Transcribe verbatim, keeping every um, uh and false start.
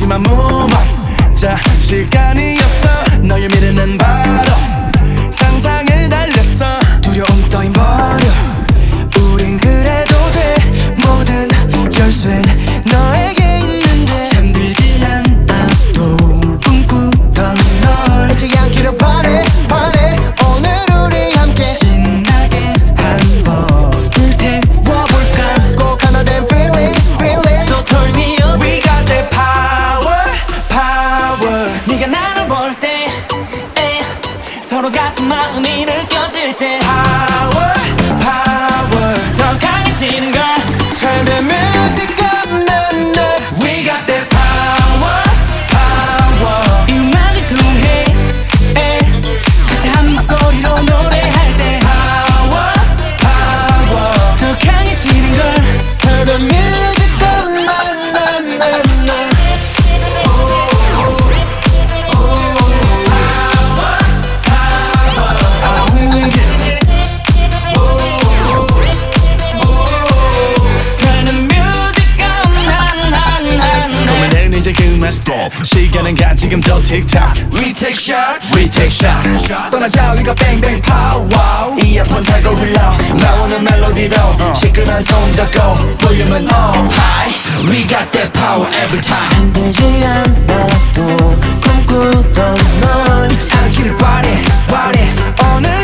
하지만 move on. 자 시간이었어. 너의 미래는 바로 상상에 달렸어. 두려움 따윈 버려. 우린 그래도 돼. 모든 열쇠는 너에게 있는데 잠들지 않아도 꿈꾸던 널 잊지 않기로 바래 바래. 오늘 우리 함께 신나게 한번 불태워볼까. 꼭 하나 된 feeling feeling. So turn me up. We got that power power. 네가 나를 볼 때 서로 같은 마음이 느껴질 때 power power. 더 강해지는 걸 Turn the music up. We got that power power. 이 음악을 통해 같이 한 목소리로 노래할 때 power power. 더 강해지는 걸 Turn the music up. 이제 그만 stop. 시간은 가 지금 더 틱탁. We take shot, we take shot. 떠나자 우리가 bang bang power. 이어폰 달고 흘러 나오는 멜로디로 시끄러운 손 잡고 볼륨은 up high. We got that power every time. 잠들지 않아도 꿈꾸던 널 잊지 않기를 바래 바래. 오늘